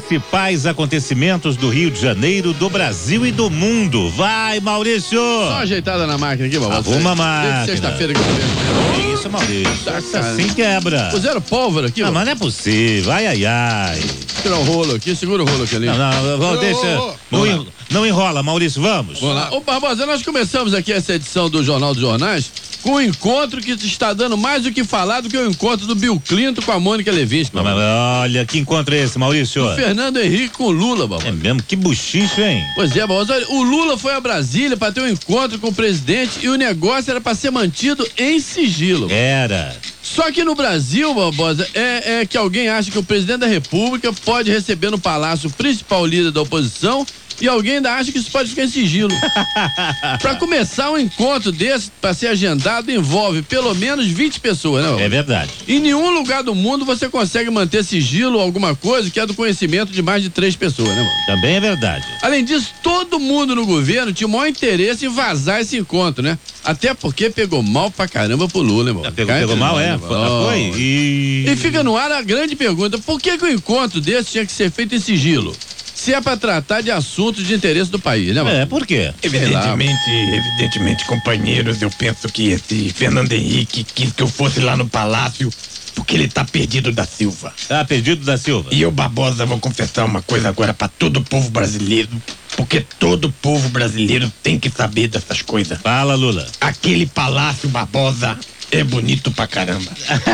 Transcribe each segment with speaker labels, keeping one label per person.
Speaker 1: principais acontecimentos do Rio de Janeiro, do Brasil e do mundo. Vai, Maurício!
Speaker 2: Só ajeitada na máquina aqui, Barbosa.
Speaker 1: Arruma a máquina.
Speaker 2: Sexta-feira que vem.
Speaker 1: Isso, Maurício.
Speaker 2: Tá,
Speaker 1: Assim quebra.
Speaker 2: Puseram pólvora aqui,
Speaker 1: Não, mas não é possível. Ai, ai, ai.
Speaker 2: Tirar o rolo aqui, segura o rolo aqui ali.
Speaker 1: Não, deixa. Não enrola, Maurício, vamos.
Speaker 2: Vamos lá. Ô, Barbosa, nós começamos aqui essa edição do Jornal dos Jornais com um encontro que está dando mais do que falar do que o encontro do Bill Clinton com a Mônica Lewinsky.
Speaker 1: Mas olha, que encontro é esse, Maurício?
Speaker 2: O Fernando Henrique com o Lula, Barbosa.
Speaker 1: É mesmo, que buchicho, hein?
Speaker 2: Pois é, Barbosa, olha, o Lula foi a Brasília para ter um encontro com o presidente e o negócio era para ser mantido em sigilo.
Speaker 1: Era.
Speaker 2: Só que no Brasil, Barbosa, é que alguém acha que o presidente da República pode receber no palácio o principal líder da oposição e alguém ainda acha que isso pode ficar em sigilo. Pra começar um encontro desse, pra ser agendado, envolve pelo menos 20 pessoas, né?
Speaker 1: É verdade.
Speaker 2: Em nenhum lugar do mundo você consegue manter sigilo alguma coisa que é do conhecimento de mais de 3 pessoas, né, mano?
Speaker 1: Também é verdade.
Speaker 2: Além disso, todo mundo no governo tinha o maior interesse em vazar esse encontro, né? Até porque pegou mal pra caramba pro Lula, né, mano?
Speaker 1: Pegou mal, é? Foi?
Speaker 2: E fica no ar a grande pergunta, por que o encontro desse tinha que ser feito em sigilo? Se é pra tratar de assuntos de interesse do país, né, mano?
Speaker 1: Por quê?
Speaker 3: Evidentemente, companheiros, eu penso que esse Fernando Henrique quis que eu fosse lá no palácio porque ele tá perdido da Silva.
Speaker 1: Tá perdido da Silva.
Speaker 3: E eu, Barbosa, vou confessar uma coisa agora pra todo o povo brasileiro, porque todo povo brasileiro tem que saber dessas coisas.
Speaker 1: Fala, Lula.
Speaker 3: Aquele palácio, Barbosa, é bonito pra caramba.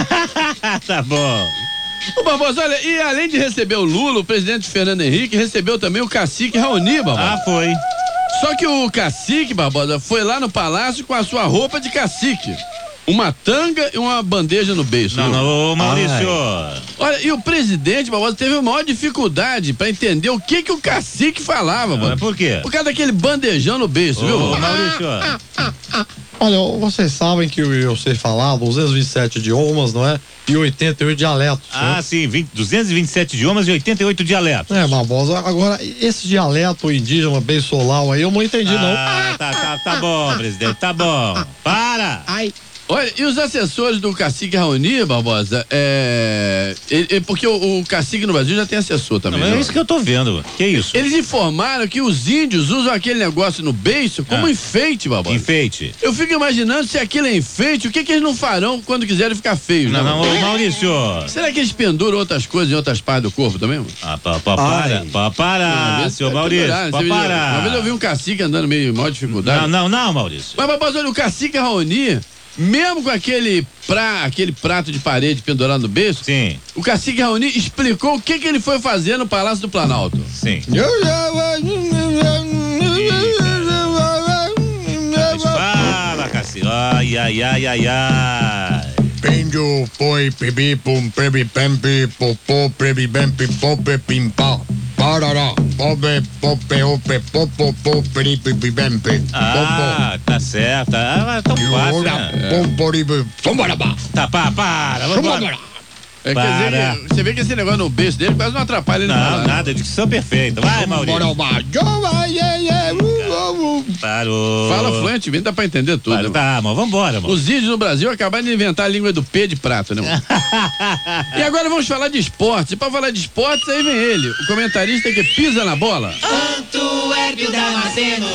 Speaker 1: Tá bom.
Speaker 2: O Barbosa, olha, e além de receber o Lula, o presidente Fernando Henrique recebeu também o cacique Raoni, Barbosa.
Speaker 1: Foi.
Speaker 2: Só que o cacique, Barbosa, foi lá no palácio com a sua roupa de cacique. Uma tanga e uma bandeja no beiço.
Speaker 1: Não, Maurício.
Speaker 2: Olha, e o presidente, Barbosa, teve a maior dificuldade pra entender o que o cacique falava, mano.
Speaker 1: Por quê?
Speaker 2: Por causa daquele bandejão no beiço, viu?
Speaker 1: Maurício.
Speaker 4: Olha, vocês sabem que eu sei falar 227 idiomas, não é? E 88 dialetos.
Speaker 1: Ah, sim, 227 idiomas e 88 dialetos.
Speaker 4: É, Barbosa, agora, esse dialeto indígena bem-solau aí eu não entendi, não.
Speaker 1: Tá bom, presidente, tá bom. Para!
Speaker 2: Olha, e os assessores do cacique Raoni, Barbosa, porque o cacique no Brasil já tem assessor também.
Speaker 1: Não, é isso que eu tô vendo. Que isso?
Speaker 2: Eles informaram que os índios usam aquele negócio no beiço como enfeite, Barbosa.
Speaker 1: Enfeite.
Speaker 2: Eu fico imaginando se aquilo é enfeite, o que eles não farão quando quiserem ficar feios, né?
Speaker 1: Não, Maurício.
Speaker 2: Será que eles penduram outras coisas em outras partes do corpo também, mano?
Speaker 1: Para, seu Maurício, para.
Speaker 2: Uma vez eu vi um cacique andando meio mal dificuldade.
Speaker 1: Não, Maurício.
Speaker 2: Mas, Barbosa, olha, o cacique Raoni, mesmo com aquele prato de parede pendurado no beiço,
Speaker 1: sim,
Speaker 2: o cacique Raoni explicou o que ele foi fazer no Palácio do Planalto.
Speaker 1: Sim. Fala, cacique. Ai.
Speaker 3: Pendio, poi, pibi, pum, prebi, pempi, popô, prebi, bempi, pope, pimpa. Parará, pobe, pope, ope, popo, poperi, pipi, bempi.
Speaker 1: Tá certo. Tão fácil, né? Tá, para, vambora.
Speaker 2: Quer dizer, você vê que esse negócio no beijo dele quase não atrapalha ele.
Speaker 1: Não, nada, dicção perfeita. Vai, Maurício. Parou.
Speaker 2: Fala fluente, dá pra entender tudo.
Speaker 1: Né, tá, mas vambora, mano.
Speaker 2: Os índios no Brasil acabaram de inventar a língua do P de prato, né, mano? E agora vamos falar de esportes. E pra falar de esportes, aí vem ele, o comentarista que pisa na bola.
Speaker 5: Antuérpio Damasceno.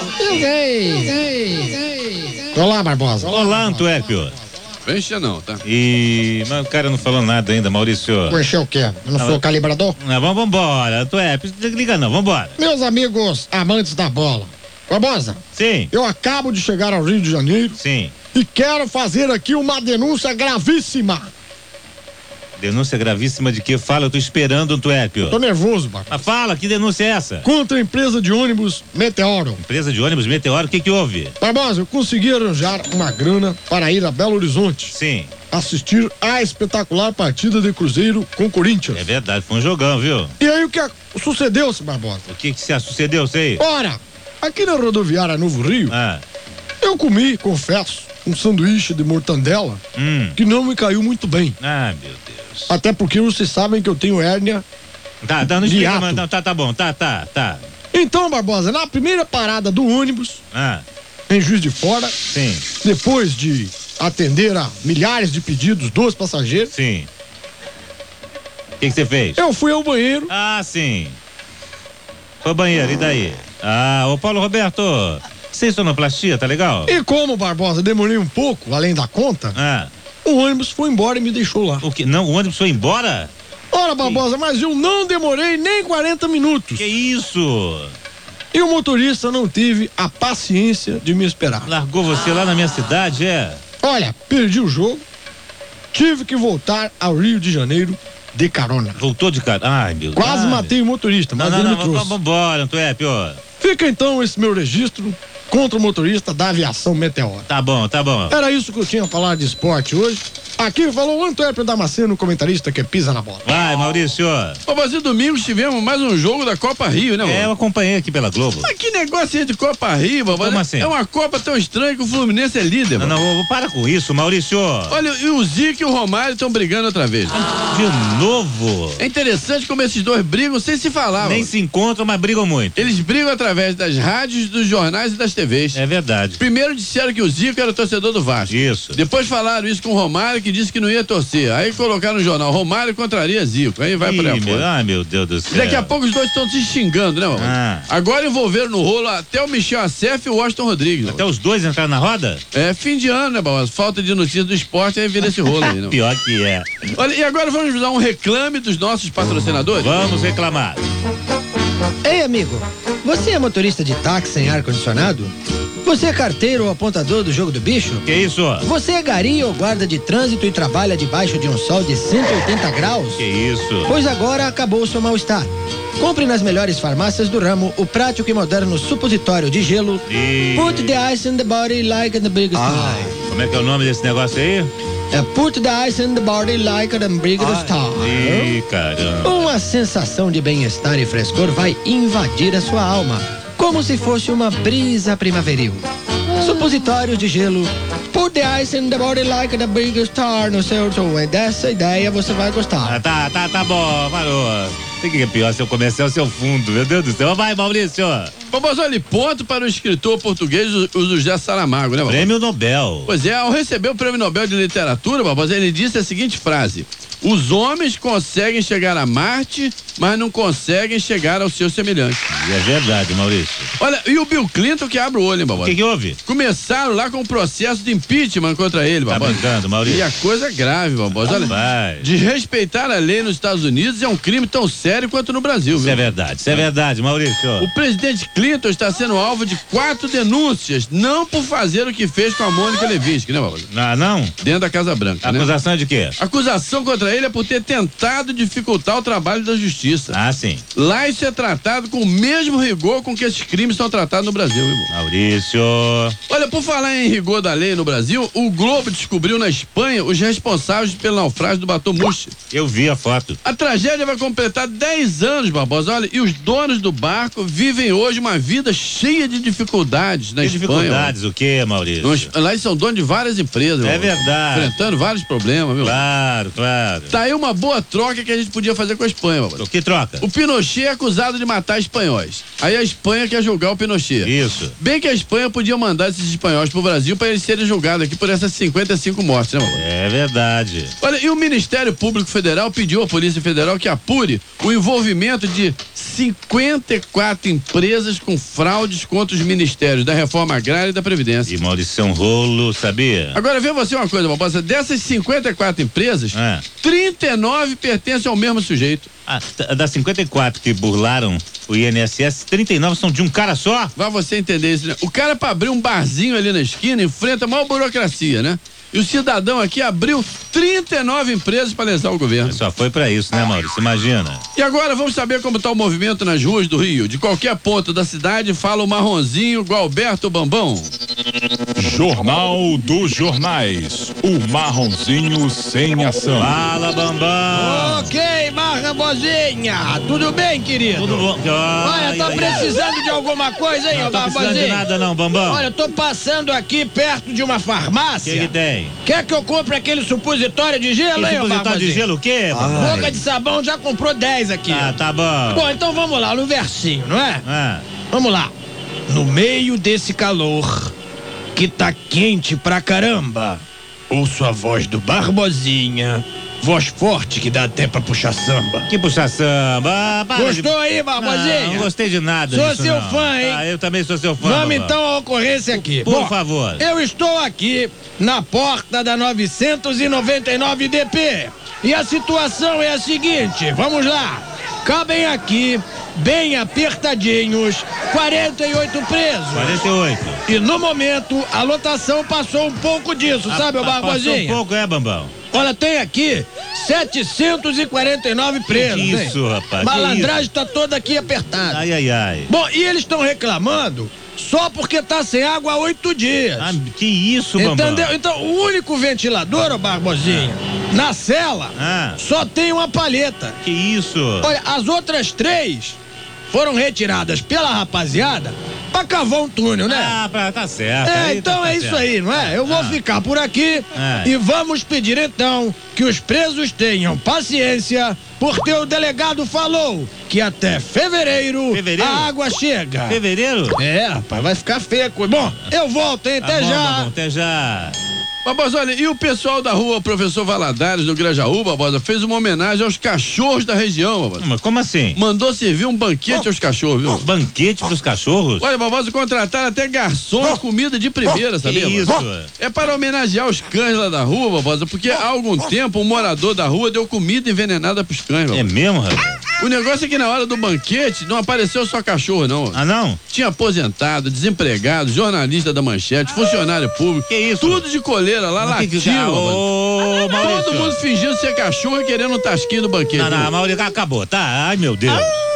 Speaker 4: Olá, Barbosa.
Speaker 1: Olá, Antuérpio.
Speaker 2: Enche não, tá?
Speaker 1: Mas o cara não falou nada ainda, Maurício.
Speaker 4: Encher o quê? Eu não sou calibrador?
Speaker 1: Não, vambora, Antuérpio, liga não, vambora.
Speaker 4: Meus amigos amantes da bola. Barbosa.
Speaker 1: Sim.
Speaker 4: Eu acabo de chegar ao Rio de Janeiro.
Speaker 1: Sim.
Speaker 4: E quero fazer aqui uma denúncia gravíssima.
Speaker 1: Denúncia gravíssima de que? Fala, eu tô esperando, Antuérpio.
Speaker 4: Tô nervoso, Barbosa.
Speaker 1: Mas fala, que denúncia é essa?
Speaker 4: Contra a empresa de ônibus Meteoro.
Speaker 1: Empresa de ônibus Meteoro, o que houve?
Speaker 4: Barbosa, eu consegui arranjar uma grana para ir a Belo Horizonte.
Speaker 1: Sim.
Speaker 4: Assistir a espetacular partida de Cruzeiro com Corinthians.
Speaker 1: É verdade, foi um jogão, viu?
Speaker 4: E aí o que sucedeu-se, Barbosa?
Speaker 1: O que se sucedeu, sei?
Speaker 4: Ora, aqui na rodoviária Novo Rio, eu comi, confesso, um sanduíche de mortandela que não me caiu muito bem.
Speaker 1: Meu Deus.
Speaker 4: Até porque vocês sabem que eu tenho hérnia.
Speaker 1: Não explica, mas não, tá bom, tá.
Speaker 4: Então, Barbosa, na primeira parada do ônibus, em Juiz de Fora,
Speaker 1: sim,
Speaker 4: depois de atender a milhares de pedidos dos passageiros,
Speaker 1: sim, o que você fez?
Speaker 4: Eu fui ao banheiro.
Speaker 1: Sim. Foi ao banheiro, e daí? Ô Paulo Roberto, sem sonoplastia, tá legal?
Speaker 4: E como, Barbosa, demorei um pouco, além da conta, o ônibus foi embora e me deixou lá.
Speaker 1: O quê? Não, o ônibus foi embora?
Speaker 4: Ora, Barbosa, mas eu não demorei nem 40 minutos.
Speaker 1: Que isso?
Speaker 4: E o motorista não teve a paciência de me esperar.
Speaker 1: Largou você lá na minha cidade,
Speaker 4: Olha, perdi o jogo, tive que voltar ao Rio de Janeiro de carona.
Speaker 1: Voltou de carona? Ai, meu Deus.
Speaker 4: Quase matei o motorista, mas ele me trouxe.
Speaker 1: Vambora, Antuépio.
Speaker 4: Fica então esse meu registro contra o motorista da aviação Meteor.
Speaker 1: Tá bom.
Speaker 4: Era isso que eu tinha a falar de esporte hoje. Aqui falou o Antuépio Damasceno, comentarista que pisa na bola.
Speaker 1: Vai, Maurício.
Speaker 2: Ô, mas e domingo tivemos mais um jogo da Copa Rio, né?
Speaker 1: Eu acompanhei aqui pela Globo.
Speaker 2: Mas que negócio é de Copa Rio, babá?
Speaker 1: Como assim?
Speaker 2: É uma Copa tão estranha que o Fluminense é líder,
Speaker 1: Não, para com isso, Maurício.
Speaker 2: Olha, e o Zico e o Romário estão brigando outra vez.
Speaker 1: De novo?
Speaker 2: É interessante como esses dois brigam sem se falar.
Speaker 1: Nem se encontram, mas brigam muito.
Speaker 2: Eles brigam através das rádios, dos jornais e das TVs.
Speaker 1: É verdade.
Speaker 2: Primeiro disseram que o Zico era torcedor do Vasco.
Speaker 1: Isso.
Speaker 2: Depois falaram isso com o Romário, que disse que não ia torcer. Aí colocaram no jornal, Romário contraria Zico. Aí vai por aí fora.
Speaker 1: Ai, meu Deus do céu.
Speaker 2: Daqui a pouco os dois estão se xingando, né, mano? Agora envolveram no rolo até o Michel Acef e o Washington Rodrigues.
Speaker 1: Até os dois entraram na roda?
Speaker 2: É fim de ano, né, Barbosa? Falta de notícia do esporte, aí vira esse rolo aí, né?
Speaker 1: Pior que é.
Speaker 2: Olha, e agora vamos dar um reclame dos nossos patrocinadores?
Speaker 1: Vamos reclamar.
Speaker 6: Ei, amigo, você é motorista de táxi sem ar-condicionado? Você é carteiro ou apontador do jogo do bicho?
Speaker 1: Que isso?
Speaker 6: Você é gari ou guarda de trânsito e trabalha debaixo de um sol de 180 graus?
Speaker 1: Que isso?
Speaker 6: Pois agora acabou o seu mal-estar. Compre nas melhores farmácias do ramo o prático e moderno supositório de gelo. Put the ice in the body like the biggest star.
Speaker 1: Como é que é o nome desse negócio aí?
Speaker 6: É Put the ice in the body like the biggest star.
Speaker 1: Ih, caramba.
Speaker 6: Uma sensação de bem-estar e frescor vai invadir a sua alma, como se fosse uma brisa primaveril. Supositórios de gelo. Put the ice in the body like the biggest star no seu show. Dessa ideia você vai gostar.
Speaker 1: Tá bom, parou. Tem que é pior se eu começar o seu fundo, meu Deus do céu. Vai, Maurício.
Speaker 2: Vamos olha, ponto para o escritor português, o José Saramago, né, Barbosa?
Speaker 1: Prêmio Nobel.
Speaker 2: Pois é, ao receber o Prêmio Nobel de Literatura, Barbosa, ele disse a seguinte frase: os homens conseguem chegar a Marte, mas não conseguem chegar ao seu semelhante.
Speaker 1: E é verdade, Maurício.
Speaker 2: Olha, e o Bill Clinton que abre o olho, hein, Barbosa?
Speaker 1: O que houve?
Speaker 2: Começaram lá com um processo de impeachment contra ele, Barbosa.
Speaker 1: Tá brincando, Maurício?
Speaker 2: E a coisa é grave, Barbosa. Olha, desrespeitar a lei nos Estados Unidos é um crime tão sério quanto no Brasil, viu?
Speaker 1: Isso é verdade, Maurício.
Speaker 2: O presidente Clinton está sendo alvo de 4 denúncias, não por fazer o que fez com a Mônica Lewinsky, né, Barbosa?
Speaker 1: Não?
Speaker 2: Dentro da Casa Branca, né?
Speaker 1: Acusação é de quê?
Speaker 2: Acusação contra ele é por ter tentado dificultar o trabalho da justiça.
Speaker 1: Sim.
Speaker 2: Lá isso é tratado com o mesmo rigor com que esses crimes são tratados no Brasil, irmão.
Speaker 1: Maurício.
Speaker 2: Olha, por falar em rigor da lei no Brasil, o Globo descobriu na Espanha os responsáveis pelo naufrágio do Batomushi.
Speaker 1: Eu vi a foto.
Speaker 2: A tragédia vai completar 10 anos, Barbosa. Olha, e os donos do barco vivem hoje uma vida cheia de dificuldades na Espanha.
Speaker 1: Dificuldades o quê, Maurício?
Speaker 2: Lá eles são donos de várias empresas.
Speaker 1: É verdade.
Speaker 2: Enfrentando vários problemas, viu?
Speaker 1: Claro.
Speaker 2: Tá aí uma boa troca que a gente podia fazer com a Espanha, Barbosa.
Speaker 1: Que troca?
Speaker 2: O Pinochet é acusado de matar espanhóis. Aí a Espanha quer julgar o Pinochet.
Speaker 1: Isso.
Speaker 2: Bem que a Espanha podia mandar esses espanhóis pro Brasil para eles serem julgados aqui por essas 55 mortes, né, Barbosa?
Speaker 1: É verdade.
Speaker 2: Olha, e o Ministério Público Federal pediu à Polícia Federal que apure o envolvimento de 54 empresas com fraudes contra os ministérios da Reforma Agrária e da Previdência.
Speaker 1: E Maurício é um rolo, sabia?
Speaker 2: Agora vê você uma coisa, Barbosa, dessas 54 empresas, 39 pertencem ao mesmo sujeito.
Speaker 1: Das 54 que burlaram o INSS, 39 são de um cara só?
Speaker 2: Vai você entender isso, né? O cara pra abrir um barzinho ali na esquina enfrenta a maior burocracia, né? E o cidadão aqui abriu 39 empresas para lesar o governo.
Speaker 1: Só foi pra isso, né, Maurício? Imagina.
Speaker 2: E agora vamos saber como tá o movimento nas ruas do Rio. De qualquer ponto da cidade, fala o marronzinho Gualberto Bambão.
Speaker 7: Jornal dos Jornais, o marronzinho sem ação.
Speaker 1: Fala, Bambam.
Speaker 6: Ok, Barbosinha, tudo bem, querido?
Speaker 1: Tudo bom.
Speaker 6: Olha, tá precisando de alguma coisa, hein,
Speaker 1: Não tá precisando de nada não, Bambam.
Speaker 6: Olha, eu tô passando aqui perto de uma farmácia.
Speaker 1: O que tem?
Speaker 6: Quer que eu compre aquele supositório de gelo, hein,
Speaker 1: supositório de gelo o quê?
Speaker 6: Boca de sabão já comprou 10 aqui.
Speaker 1: Tá bom.
Speaker 6: Bom, então vamos lá, no versinho, não é? Vamos lá. No meio desse calor, que tá quente pra caramba, ouço a voz do Barbosinha
Speaker 4: voz forte que dá até pra puxar samba.
Speaker 1: Que puxar samba?
Speaker 4: Gostou aí, Barbosinha?
Speaker 1: Não gostei de nada
Speaker 4: Sou
Speaker 1: disso,
Speaker 4: seu
Speaker 1: não.
Speaker 4: fã, hein?
Speaker 1: Eu também sou seu fã.
Speaker 4: Vamos
Speaker 1: Bambam.
Speaker 4: então à ocorrência aqui.
Speaker 1: Por favor.
Speaker 4: Eu estou aqui na porta da 999 DP. E a situação é a seguinte, vamos lá. Cabem aqui, bem apertadinhos, 48 presos.
Speaker 1: 48.
Speaker 4: E no momento, a lotação passou um pouco disso, sabe, ô Barbosinha?
Speaker 1: Passou um pouco, Bambam?
Speaker 4: Olha, tem aqui 749 presos.
Speaker 1: Que isso,
Speaker 4: hein?
Speaker 1: rapaz?
Speaker 4: Malandragem tá toda aqui apertada.
Speaker 1: Ai, ai, ai.
Speaker 4: Bom, e eles estão reclamando só porque tá sem água há 8 dias.
Speaker 1: Ah, que isso, Bambam?
Speaker 4: Entendeu? Então, o único ventilador, ô Barbosinha, na cela, só tem uma palheta.
Speaker 1: Que isso?
Speaker 4: Olha, as outras 3 foram retiradas pela rapaziada pra cavar um túnel, né?
Speaker 1: Ah, tá certo. Aí
Speaker 4: Então
Speaker 1: tá
Speaker 4: é isso
Speaker 1: certo.
Speaker 4: aí, não é? Eu vou ficar por aqui e vamos pedir então que os presos tenham paciência, porque o delegado falou que até fevereiro? A água chega.
Speaker 1: Fevereiro?
Speaker 4: É, rapaz, vai ficar feia a coisa. Bom, eu volto, hein? Até
Speaker 1: Tá bom,
Speaker 4: já.
Speaker 1: tá bom, até já.
Speaker 2: Barbosa, olha, e o pessoal da rua Professor Valadares, do Grajaú, Barbosa, fez uma homenagem aos cachorros da região, Barbosa.
Speaker 1: Mas como assim?
Speaker 2: Mandou servir um banquete aos cachorros, viu?
Speaker 1: Banquete pros cachorros?
Speaker 2: Olha, Barbosa, contrataram até garçom e comida de primeira, sabia?
Speaker 1: Que isso?
Speaker 2: Barbosa? É para homenagear os cães lá da rua, Barbosa, porque há algum tempo um morador da rua deu comida envenenada pros cães, Barbosa.
Speaker 1: É mesmo, rapaz?
Speaker 2: O negócio é que na hora do banquete não apareceu só cachorro, não.
Speaker 1: Ah, não?
Speaker 2: Tinha aposentado, desempregado, jornalista da Manchete, funcionário público.
Speaker 1: Que isso?
Speaker 2: Tudo de coleira lá, latindo.
Speaker 1: Ô, Maurício.
Speaker 2: Todo mundo fingindo ser cachorro e querendo um tasquinho do banquete.
Speaker 1: Não, Maurício, acabou, tá? Ai, meu Deus.